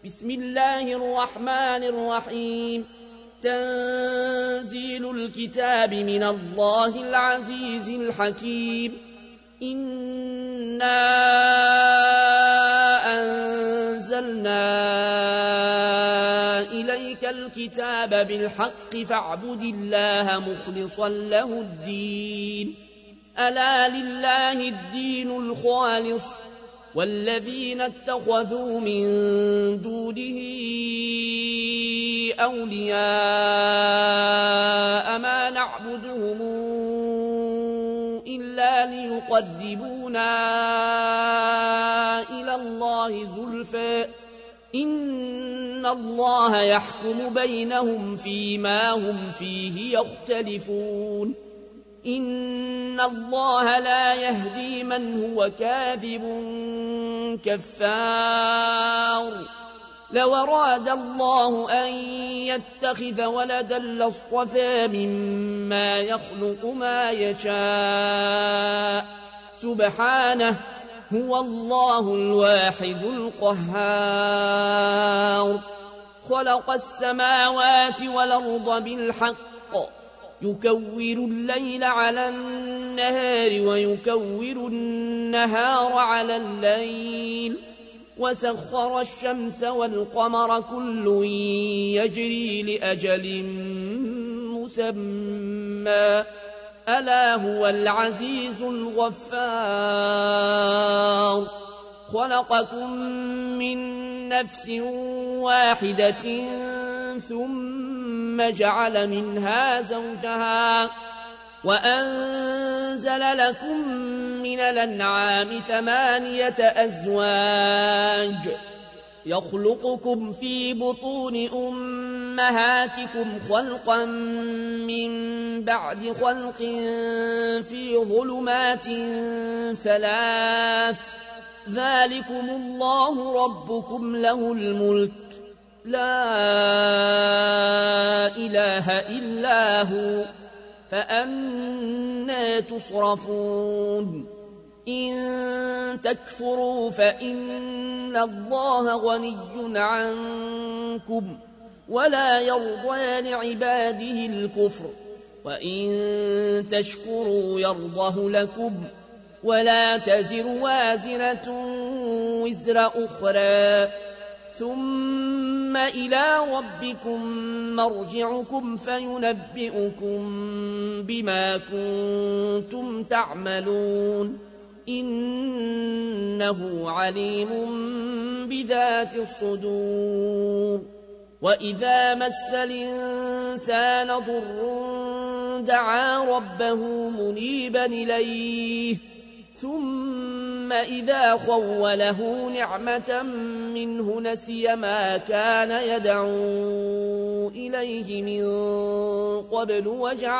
بسم الله الرحمن الرحيم. تنزيل الكتاب من الله العزيز الحكيم. إنا أنزلنا إليك الكتاب بالحق فاعبد الله مخلصا له الدين. ألا لله الدين الخالص والذين اتخذوا من دونه أولياء ما نعبدهم إلا ليقربونا إلى الله زلفى إن الله يحكم بينهم فيما هم فيه يختلفون. إن الله لا يهدي من هو كاذب كفار. لو أراد الله أن يتخذ ولدا لاصطفى مما يخلق ما يشاء سبحانه هو الله الواحد القهار. خلق السماوات والأرض بالحق يكور الليل على النهار ويكور النهار على الليل وسخر الشمس والقمر كل يجري لأجل مسمى ألا هو العزيز الغفار. خلقكم من نفس واحدة ثم جعل منها زوجها وأنزل لكم من الأنعام 8 أزواج يخلقكم في بطون أمهاتكم خلقا من بعد خلق في ظلمات 3 ذلكم الله ربكم له الملك لا إله إلا هو فأنى تصرفون. إن تكفروا فإن الله غني عنكم ولا يرضى لعباده الكفر وإن تشكروا يرضه لكم ولا تزر وازرة وزر أخرى ثم إلى ربكم مرجعكم فينبئكم بما كنتم تعملون إنه عليم بذات الصدور. وإذا مس الإنسان ضر دعا ربه منيبا إليه ثم إذا خوله نعمة منه نسي ما كان يدعو إليه من قبل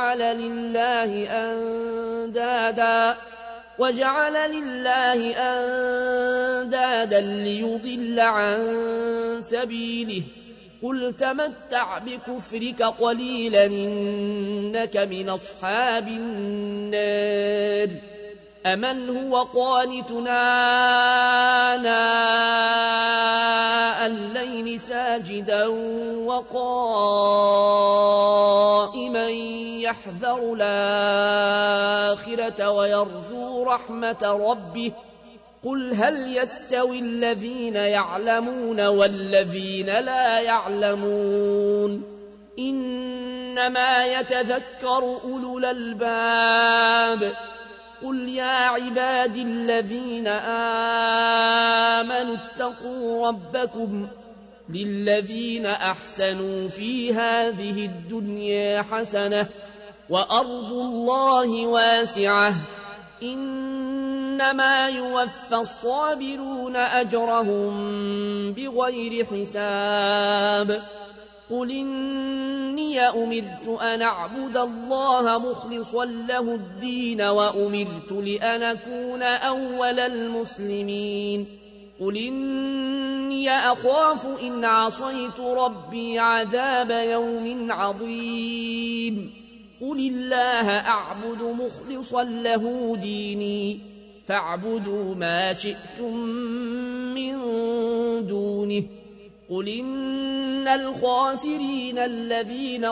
وجعل لله أندادا ليضل عن سبيله. قل تمتع بكفرك قليلا إنك من أصحاب النار. أمن هو قانتنا آناء الليل ساجدا وقائما يحذر الآخرة ويرجو رحمة ربه قل هل يستوي الذين يعلمون والذين لا يعلمون إنما يتذكر أولو الألباب. قل يا عبادي الذين آمنوا اتقوا ربكم للذين أحسنوا في هذه الدنيا حسنة وأرض الله واسعة إنما يوفى الصابرون أجرهم بغير حساب. قل إني أمرت أن أعبد الله مخلصا له الدين وأمرت لأن أكون أول المسلمين. قل إني أخاف إن عصيت ربي عذاب يوم عظيم. قل الله أعبد مخلصا له ديني فاعبدوا ما شئتم من دونه قل إن الخاسرين الذين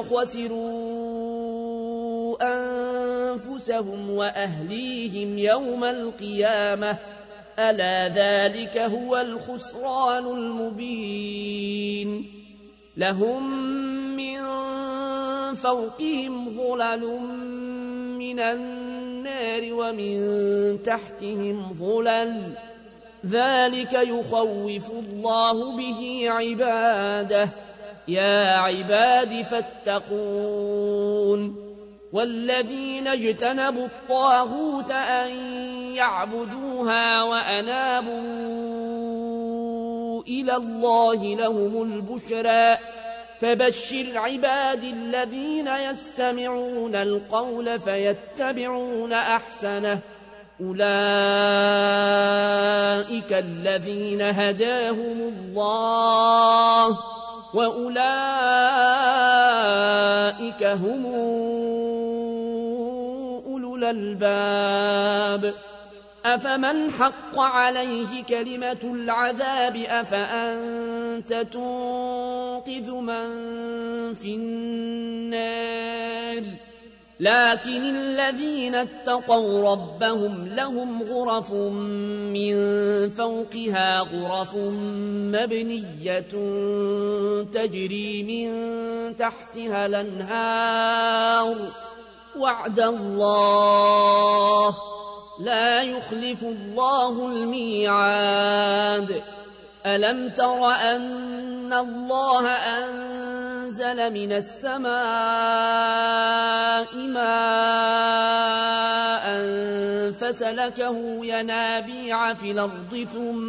خسروا أنفسهم وأهليهم يوم القيامة ألا ذلك هو الخسران المبين لهم من فوقهم ظلل من النار ومن تحتهم ظلل ذلك يخوف الله به عباده يا عباد فاتقون والذين اجتنبوا الطاغوت أن يعبدوها وأنابوا إلى الله لهم البشرى فبشر عباد الذين يستمعون القول فيتبعون أحسنه أولئك الذين هداهم الله وأولئك هم أولو الألباب أفمن حق عليه كلمة العذاب أفأنت تنقذ من في النار لكن الذين اتقوا ربهم لهم غرف من فوقها غرف مبنية تجري من تحتها الأنهار وعد الله لا يخلف الله الميعاد ألم تر أن الله أنزل من السماء ماء فسلكه ينابيع في الأرض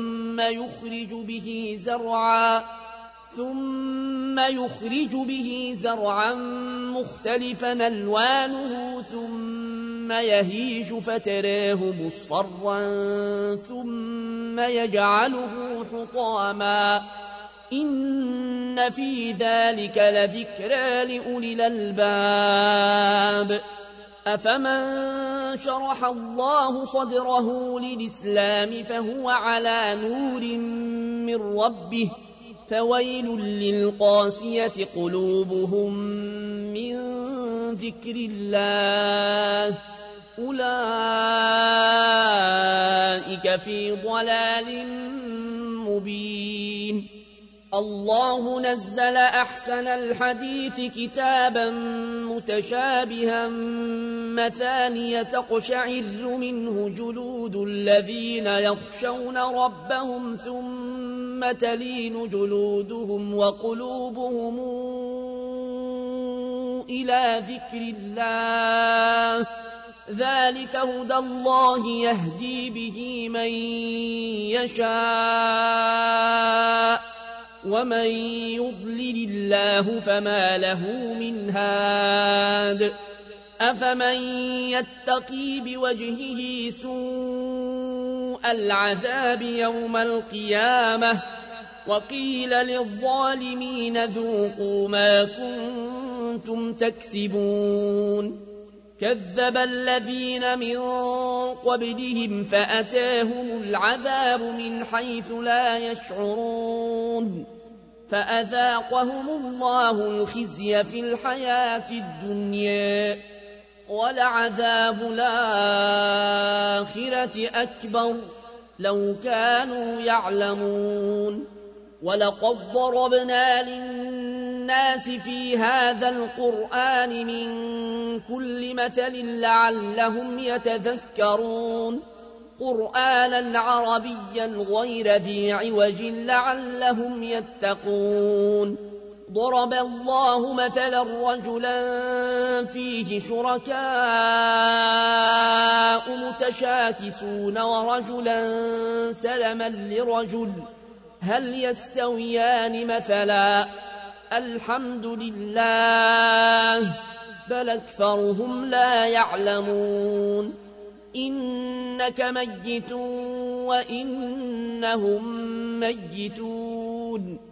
ثم يخرج به زرعا مختلفا ألوانه ثم يهيج فتراه مصفرا ثم يجعله حطاما إن في ذلك لذكرى لأولي الألباب أفمن شرح الله صدره للإسلام فهو على نور من ربه فويل للقاسية قلوبهم من ذكر الله أولئك في ضلال مبين الله نزل أحسن الحديث كتابا متشابها مثانية تقشعر منه جلود الذين يخشون ربهم ثم تلين جلودهم وقلوبهم إلى ذكر الله ذلك هدى الله يهدي به من يشاء ومن يضلل الله فما له من هاد أفمن يتقي بوجهه سوء العذاب يوم القيامة وقيل للظالمين ذوقوا ما كنتم تكسبون كذب الذين من قبلهم فأتاهم العذاب من حيث لا يشعرون فأذاقهم الله الخزي في الحياة الدنيا ولعذاب الآخرة أكبر لو كانوا يعلمون ولقد ضربنا للناس في هذا القرآن من كل مثل لعلهم يتذكرون قرآنا عربيا غير ذي عوج لعلهم يتقون ضرب الله مثلا رجلا فيه شركاء متشاكسون ورجلا سلما لرجل هل يستويان مثلا الحمد لله بل أكثرهم لا يعلمون إنك ميت وإنهم ميتون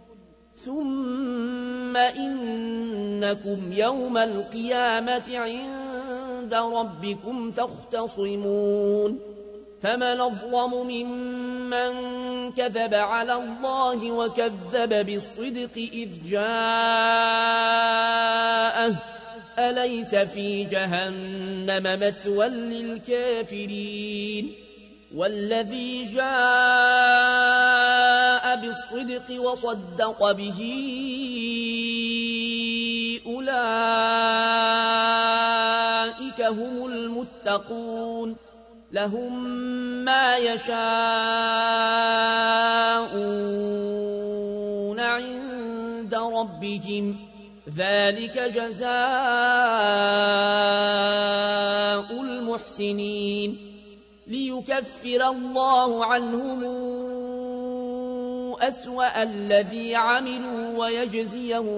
ثم إنكم يوم القيامة عند ربكم تختصمون فمن أظلم ممن كذب على الله وكذب بالصدق إذ جاءه أليس في جهنم مثوى للكافرين والذي جاء بالصدق وصدق به أولئك هم المتقون لهم ما يشاءون عند ربهم ذلك جزاء المحسنين ليكفر الله عنهم أسوأ الذي عملوا ويجزيهم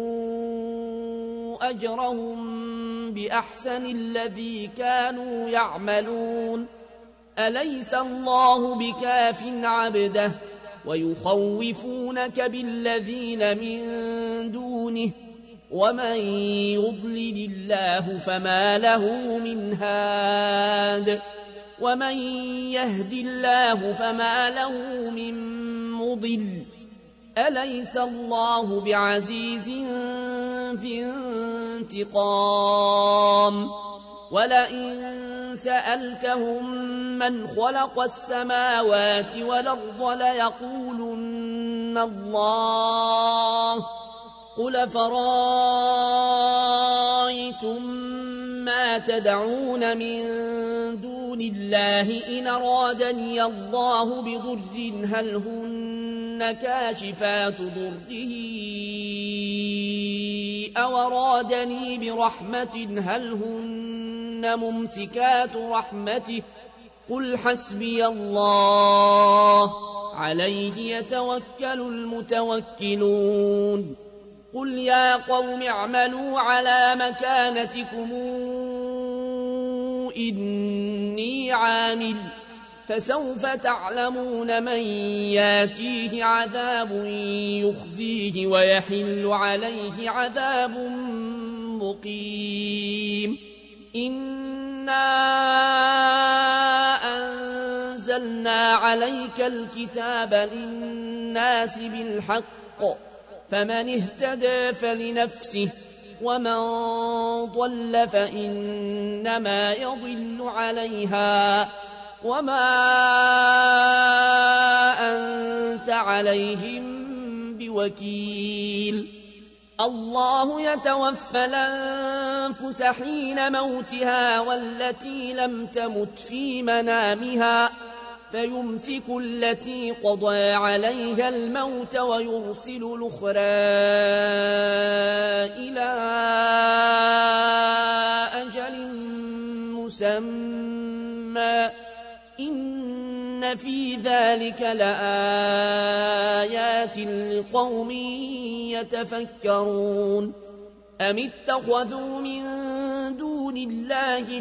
أجرهم بأحسن الذي كانوا يعملون أليس الله بكاف عبده ويخوفونك بالذين من دونه ومن يضلل الله فما له من هاد ومن يهد الله فما له من مضل أليس الله بعزيز في انتقام ولئن سألتهم من خلق السماوات والأرض ليقولن الله قل فرأيتم ما تدعون من دون الله إن أرادني الله بضر هل هن كاشفات ضره أو أرادني برحمة هل هن ممسكات رحمته قل حسبي الله عليه يتوكل المتوكلون قل يا قوم اعملوا على مكانتكم إني عامل فسوف تعلمون من ياتيه عذاب يخزيه ويحل عليه عذاب مقيم إنا أنزلنا عليك الكتاب للناس بالحق فمن اهتدى فلنفسه ومن ضل فإنما يضل عليها وما أنت عليهم بوكيل الله يتوفى الأنفس حين موتها والتي لم تمت في منامها فيمسك التي قضى عليها الموت ويرسل الأخرى إلى أجل مسمى إن في ذلك لآيات لقوم يتفكرون أم اتخذوا من دون الله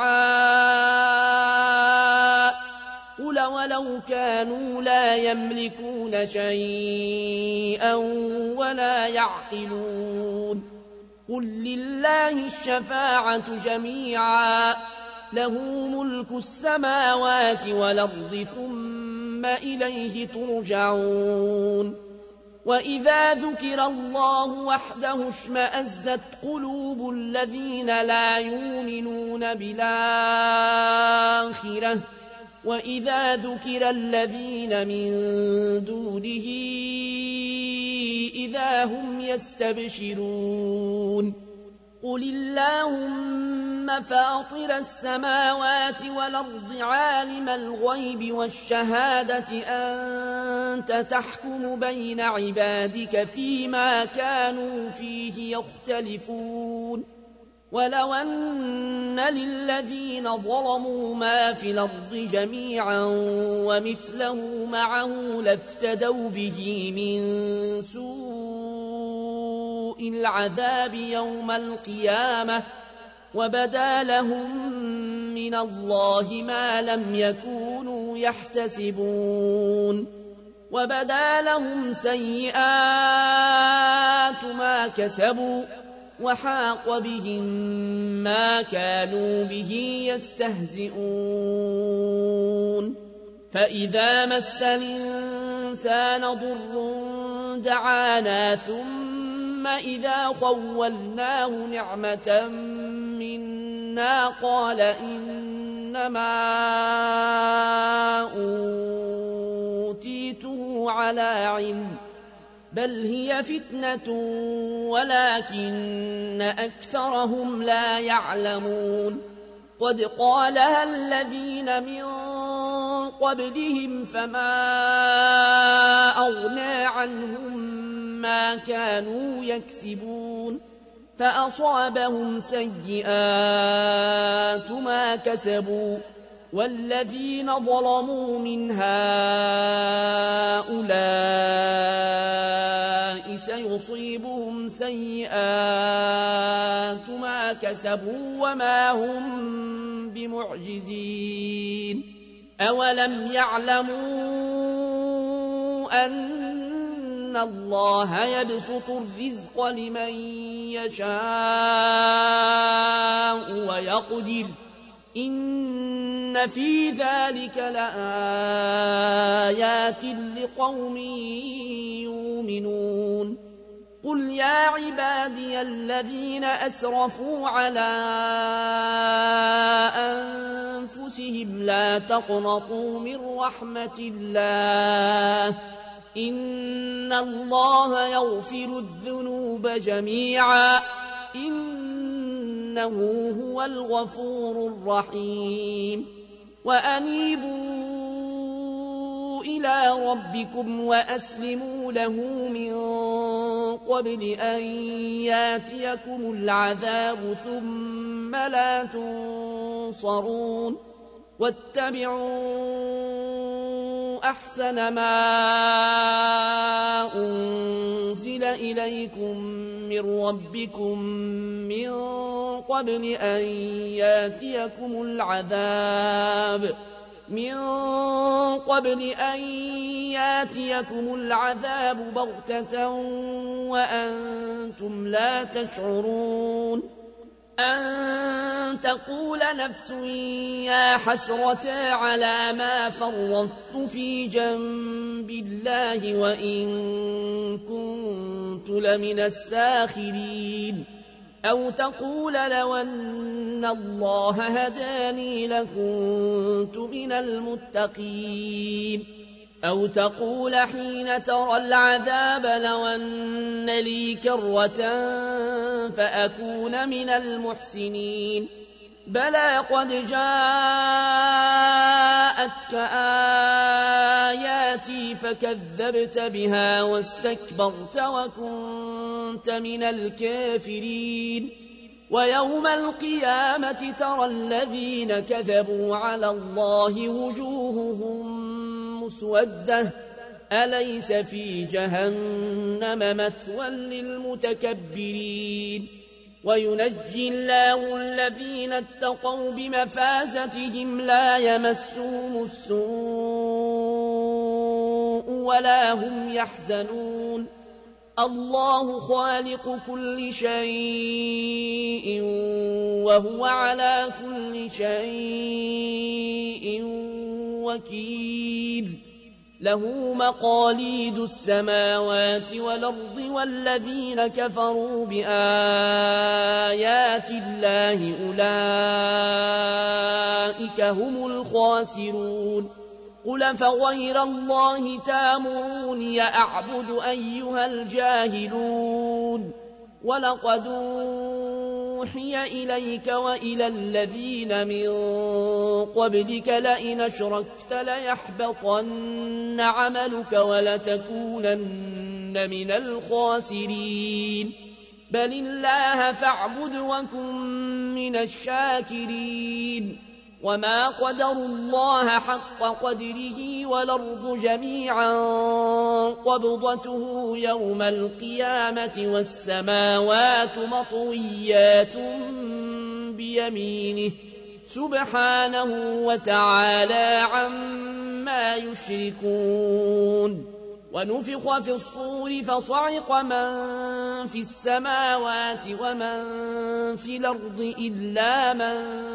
شفعاء قل ولو كانوا لا يملكون شيئا ولا يعقلون قل لله الشفاعة جميعا له ملك السماوات والأرض ثم إليه ترجعون وإذا ذكر الله وحده اشمأزت قلوب الذين لا يؤمنون بالآخرة وإذا ذكر الذين من دونه إذا هم يستبشرون قل اللهم فاطر السماوات والأرض عالم الغيب والشهادة أنت تحكم بين عبادك فيما كانوا فيه يختلفون ولو أن للذين ظلموا ما في الأرض جميعا ومثله معه لافتدوا به من سوء العذاب يوم القيامة وبدا لهم من الله ما لم يكونوا يحتسبون وبدا لهم سيئات ما كسبوا وحاق بهم ما كانوا به يستهزئون فإذا مس الإنسان ضر دعانا ثم إذا خولناه نعمة منا قال إنما أوتيته على علم بل هي فتنة ولكن أكثرهم لا يعلمون قد قالها الذين من قبلهم فما أغنى عنهم ما كانوا يكسبون فأصابهم سيئات ما كسبوا والذين ظلموا من هؤلاء سيصيبهم سيئات ما كسبوا وما هم بمعجزين أولم يعلموا أن الله يبسط الرزق لمن يشاء ويقدر إن في ذلك لآيات لقوم يؤمنون قل يا عبادي الذين أسرفوا على أنفسهم لا تقنطوا من رحمة الله إن الله يغفر الذنوب جميعا إنه هو الغفور الرحيم وأنيبوا إلى ربكم وأسلموا له من قبل أن ياتيكم العذاب ثم لا تنصرون واتبعوا أحسن ما أنزل إليكم من ربكم من قبل أن ياتيكم العذاب بغتة وأنتم لا تشعرون أن تقول نفس يا حسرة على ما فرطت في جنب الله وإن كنت لمن الساخرين أو تقول لو أن الله هداني لكنت من المتقين أو تقول حين ترى العذاب لو أن لي كرة فأكون من المحسنين بلى قد جاءتك آياتي فكذبت بها واستكبرت وكنت من الكافرين ويوم القيامة ترى الذين كذبوا على الله وجوههم مسودة أليس في جهنم مثوى للمتكبرين وينجي الله الذين اتقوا بمفازتهم لا يمسهم السوء ولا هم يحزنون الله خالق كل شيء وهو على كل شيء وكيل له مقاليد السماوات والأرض والذين كفروا بآيات الله أولئك هم الخاسرون قل فغير الله تامروني أعبد أيها الجاهلون ولقد أوحي إليك وإلى الذين من قبلك لئن أشركت ليحبطن عملك ولتكونن من الخاسرين بل الله فاعبد وكن من الشاكرين وما قدروا الله حق قدره والأرض جميعا قبضته يوم القيامة والسماوات مطويات بيمينه سبحانه وتعالى عما يشركون ونفخ في الصور فصعق من في السماوات ومن في الأرض إلا من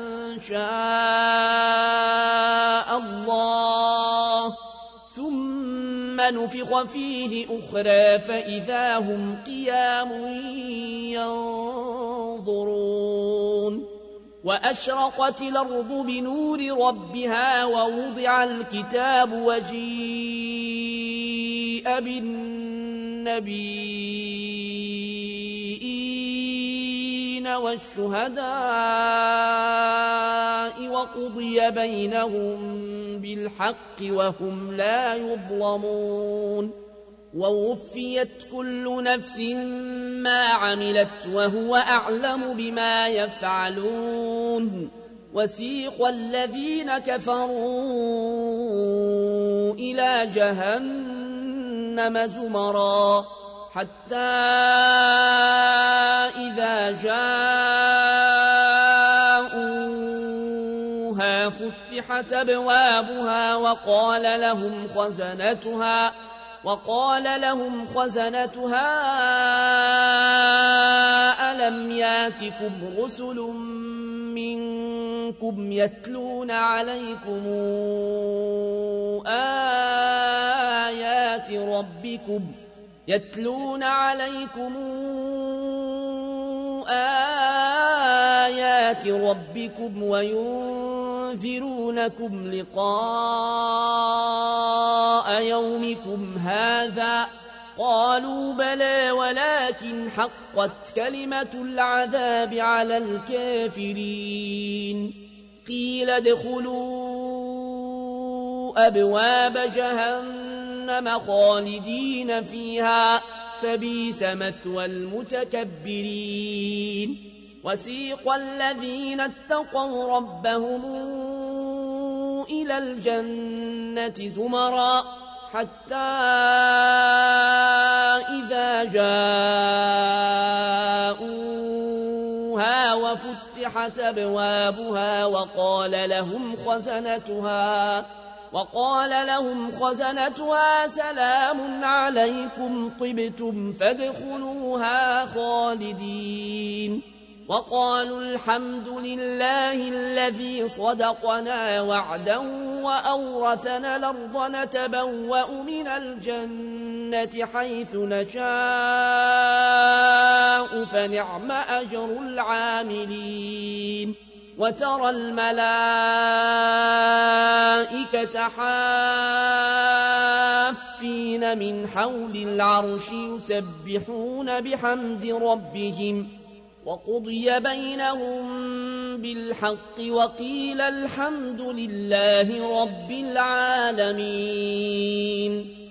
شاء الله ثم نفخ فيه أخرى فإذا هم قيام ينظرون وأشرقت الأرض بنور ربها ووضع الكتاب وجيء بالنبيين والشهداء وقضي بينهم بالحق وهم لا يظلمون ووفيت كل نفس ما عملت وهو أعلم بما يفعلون وسيق الذين كفروا إلى جهنم زمرا حتى إذا جاءوها فتحت أبوابها وقال لهم خزنتها ألم ياتكم رسل منكم يتلون عليكم آيات ربكم وينذرونكم لقاء يومكم هذا قالوا بلى ولكن حقت كلمة العذاب على الكافرين قيل ادخلوا أبواب جهنم خالدين فيها فبئس مثوى المتكبرين وسيق الذين اتقوا ربهم إلى الجنة زمرا حتى إذا جاءوها وفتحت أبوابها وقال لهم خزنتها سلام عليكم طبتم فادخلوها خالدين وقالوا الحمد لله الذي صدقنا وعده وأورثنا الأرض نتبوأ من الجنة حيث نشاء فنعم أجر العاملين وترى الملائكة حافين من حول العرش يسبحون بحمد ربهم وقضي بينهم بالحق وقيل الحمد لله رب العالمين